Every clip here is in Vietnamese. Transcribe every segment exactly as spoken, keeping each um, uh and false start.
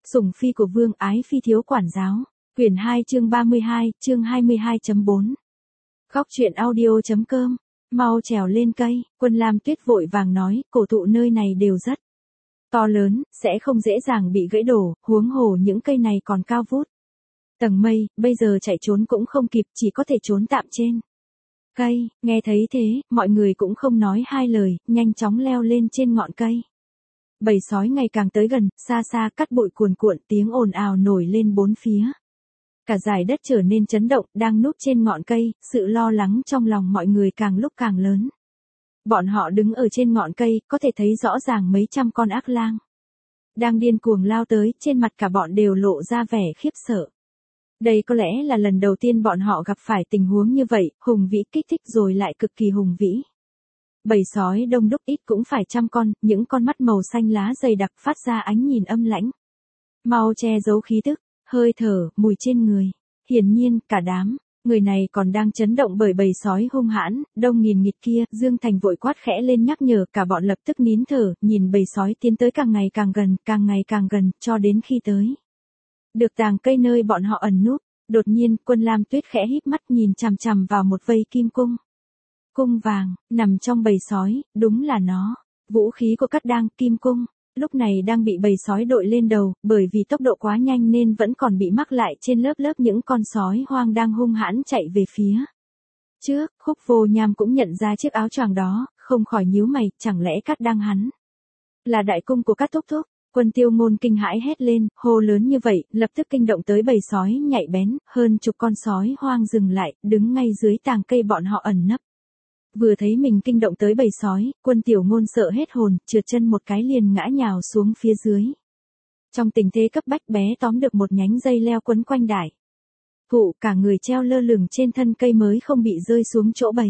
Sủng phi của vương ái phi thiếu quản giáo. Quyển hai chương ba mươi hai, chương hai mươi hai chấm bốn. Khóc chuyện audio chấm com. Mau trèo lên cây, Quân Lam Tuyết vội vàng nói, cổ thụ nơi này đều rất to lớn, sẽ không dễ dàng bị gãy đổ, huống hồ những cây này còn cao vút. Tầng mây, bây giờ chạy trốn cũng không kịp, chỉ có thể trốn tạm trên cây. Nghe thấy thế, mọi người cũng không nói hai lời, nhanh chóng leo lên trên ngọn cây. Bầy sói ngày càng tới gần, xa xa cát bụi cuồn cuộn, tiếng ồn ào nổi lên bốn phía. Cả dải đất trở nên chấn động, đang núp trên ngọn cây, sự lo lắng trong lòng mọi người càng lúc càng lớn. Bọn họ đứng ở trên ngọn cây, có thể thấy rõ ràng mấy trăm con ác lang đang điên cuồng lao tới, trên mặt cả bọn đều lộ ra vẻ khiếp sợ. Đây có lẽ là lần đầu tiên bọn họ gặp phải tình huống như vậy, hùng vĩ kích thích rồi lại cực kỳ hùng vĩ. Bầy sói đông đúc ít cũng phải trăm con, những con mắt màu xanh lá dày đặc phát ra ánh nhìn âm lãnh. Mau che giấu khí tức, hơi thở, mùi trên người. Hiển nhiên, cả đám người này còn đang chấn động bởi bầy sói hung hãn, đông nghìn nghịt kia. Dương Thành vội quát khẽ lên nhắc nhở, cả bọn lập tức nín thở, nhìn bầy sói tiến tới càng ngày càng gần, càng ngày càng gần, cho đến khi tới được tàng cây nơi bọn họ ẩn núp. Đột nhiên, Quân Lam Tuyết khẽ híp mắt nhìn chằm chằm vào một vây kim cung. Cung vàng, nằm trong bầy sói, đúng là nó. Vũ khí của Cát Đang, kim cung, lúc này đang bị bầy sói đội lên đầu, bởi vì tốc độ quá nhanh nên vẫn còn bị mắc lại trên lớp lớp những con sói hoang đang hung hãn chạy về phía trước. Khúc Vô Nham cũng nhận ra chiếc áo choàng đó, không khỏi nhíu mày, chẳng lẽ Cát Đang hắn là đại cung của Cát Thúc Thúc? Quân Tiêu Ngôn kinh hãi hét lên, hô lớn như vậy, lập tức kinh động tới bầy sói nhạy bén, hơn chục con sói hoang dừng lại, đứng ngay dưới tàng cây bọn họ ẩn nấp. Vừa thấy mình kinh động tới bầy sói, Quân Tiểu Ngôn sợ hết hồn, trượt chân một cái liền ngã nhào xuống phía dưới. Trong tình thế cấp bách bé tóm được một nhánh dây leo quấn quanh đại thụ, cả người treo lơ lửng trên thân cây mới không bị rơi xuống chỗ bầy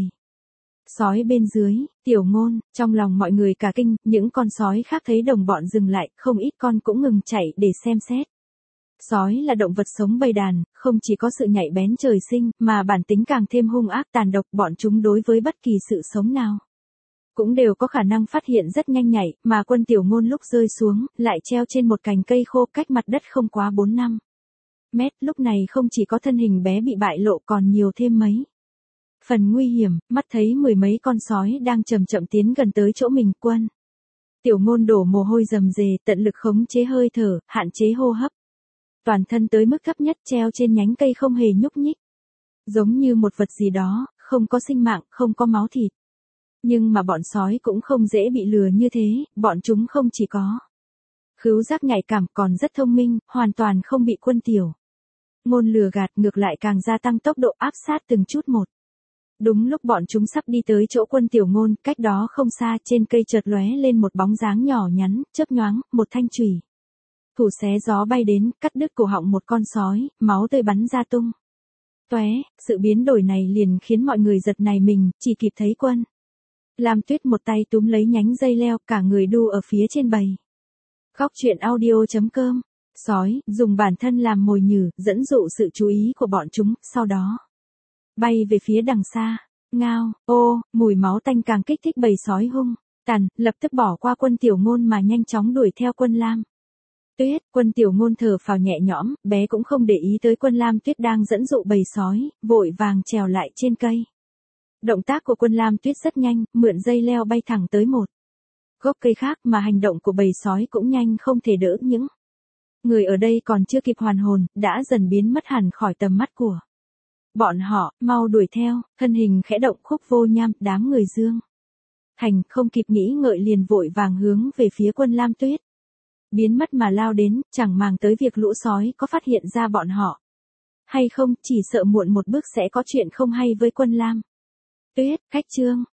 sói bên dưới. Tiểu Ngôn, trong lòng mọi người cả kinh, những con sói khác thấy đồng bọn dừng lại, không ít con cũng ngừng chạy để xem xét. Sói là động vật sống bầy đàn, không chỉ có sự nhạy bén trời sinh, mà bản tính càng thêm hung ác tàn độc. Bọn chúng đối với bất kỳ sự sống nào cũng đều có khả năng phát hiện rất nhanh nhạy, mà Quân Tiểu Ngôn lúc rơi xuống, lại treo trên một cành cây khô cách mặt đất không quá bốn năm mét. Lúc này không chỉ có thân hình bé bị bại lộ còn nhiều thêm mấy phần nguy hiểm, mắt thấy mười mấy con sói đang chậm chậm tiến gần tới chỗ mình. Quân Tiểu Ngôn đổ mồ hôi rầm rề, tận lực khống chế hơi thở, hạn chế hô hấp. Toàn thân tới mức thấp nhất treo trên nhánh cây không hề nhúc nhích. Giống như một vật gì đó, không có sinh mạng, không có máu thịt. Nhưng mà bọn sói cũng không dễ bị lừa như thế, bọn chúng không chỉ có khứu giác nhạy cảm còn rất thông minh, hoàn toàn không bị Quân Tiểu Ngôn lừa gạt, ngược lại càng gia tăng tốc độ áp sát từng chút một. Đúng lúc bọn chúng sắp đi tới chỗ Quân Tiểu Ngôn, cách đó không xa trên cây chợt lóe lên một bóng dáng nhỏ nhắn, chớp nhoáng, một thanh chùy thủ xé gió bay đến, cắt đứt cổ họng một con sói, máu tươi bắn ra tung tóe. Sự biến đổi này liền khiến mọi người giật nảy mình, chỉ kịp thấy Quân Lam Tuyết một tay túm lấy nhánh dây leo, cả người đu ở phía trên bầy. Khóc chuyện audio chấm com. Sói, dùng bản thân làm mồi nhử, dẫn dụ sự chú ý của bọn chúng, sau đó bay về phía đằng xa. Ngao, ô, mùi máu tanh càng kích thích bầy sói hung tàn, lập tức bỏ qua Quân Tiểu Ngôn mà nhanh chóng đuổi theo Quân Lam Tuyết. Quân Tiểu Ngôn thở phào nhẹ nhõm, bé cũng không để ý tới Quân Lam Tuyết đang dẫn dụ bầy sói, vội vàng trèo lại trên cây. Động tác của Quân Lam Tuyết rất nhanh, mượn dây leo bay thẳng tới một gốc cây khác, mà hành động của bầy sói cũng nhanh không thể đỡ. Những người ở đây còn chưa kịp hoàn hồn, đã dần biến mất hẳn khỏi tầm mắt của bọn họ. Mau đuổi theo, thân hình khẽ động. Khúc Vô Nham, đám người Dương Thành không kịp nghĩ ngợi liền vội vàng hướng về phía Quân Lam Tuyết. Biến mất mà lao đến, chẳng màng tới việc lũ sói có phát hiện ra bọn họ hay không, chỉ sợ muộn một bước sẽ có chuyện không hay với Quân Lam Tuyết. Khách trương,